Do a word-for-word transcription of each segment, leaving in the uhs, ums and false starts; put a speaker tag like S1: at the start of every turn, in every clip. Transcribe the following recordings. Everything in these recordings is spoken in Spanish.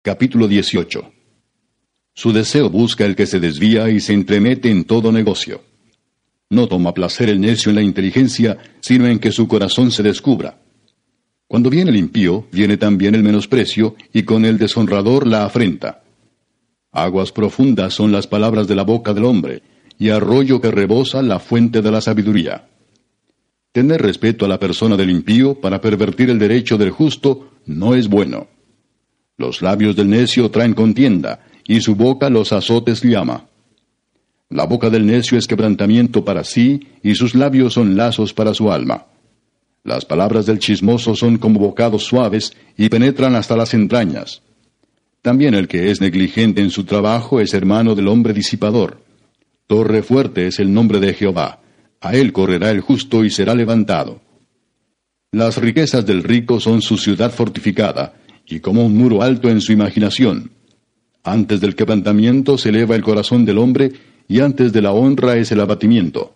S1: Capítulo dieciocho. Su deseo busca el que se desvía y se entremete en todo negocio. No toma placer el necio en la inteligencia, sino en que su corazón se descubra. Cuando viene el impío, viene también el menosprecio, y con el deshonrador la afrenta. Aguas profundas son las palabras de la boca del hombre, y arroyo que rebosa la fuente de la sabiduría. Tener respeto a la persona del impío para pervertir el derecho del justo no es bueno. Los labios del necio traen contienda, y su boca los azotes llama. La boca del necio es quebrantamiento para sí, y sus labios son lazos para su alma. Las palabras del chismoso son como bocados suaves, y penetran hasta las entrañas. También el que es negligente en su trabajo es hermano del hombre disipador. Torre fuerte es el nombre de Jehová. A él correrá el justo y será levantado. Las riquezas del rico son su ciudad fortificada, y como un muro alto en su imaginación. Antes del quebrantamiento se eleva el corazón del hombre, y antes de la honra es el abatimiento.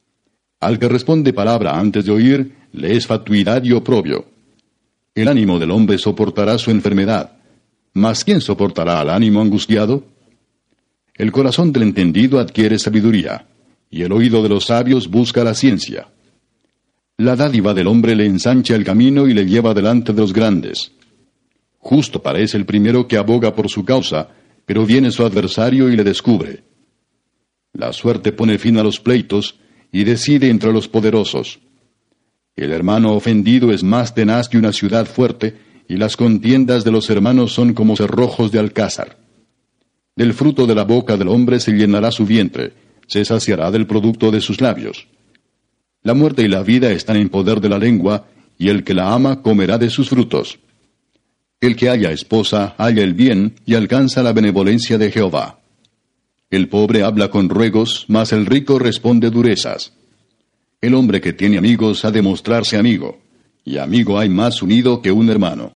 S1: Al que responde palabra antes de oír, le es fatuidad y oprobio. El ánimo del hombre soportará su enfermedad, mas ¿quién soportará al ánimo angustiado? El corazón del entendido adquiere sabiduría, y el oído de los sabios busca la ciencia. La dádiva del hombre le ensancha el camino y le lleva delante de los grandes. Justo parece el primero que aboga por su causa, pero viene su adversario y le descubre. La suerte pone fin a los pleitos y decide entre los poderosos. El hermano ofendido es más tenaz que una ciudad fuerte, y las contiendas de los hermanos son como cerrojos de alcázar. Del fruto de la boca del hombre se llenará su vientre, se saciará del producto de sus labios. La muerte y la vida están en poder de la lengua, y el que la ama comerá de sus frutos. El que halla esposa halla el bien y alcanza la benevolencia de Jehová. El pobre habla con ruegos, mas el rico responde durezas. El hombre que tiene amigos ha de mostrarse amigo, y amigo hay más unido que un hermano.